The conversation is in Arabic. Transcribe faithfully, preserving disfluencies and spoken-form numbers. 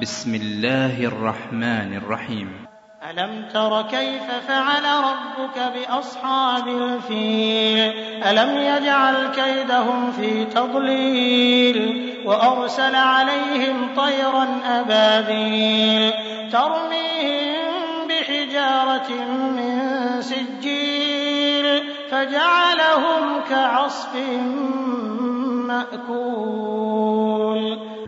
بسم الله الرحمن الرحيم. ألم تر كيف فعل ربك بأصحاب الفيل ألم يجعل كيدهم في تضليل وأرسل عليهم طيرا أبابيل ترميهم بحجارة من سجيل فجعلهم كعصف مأكول.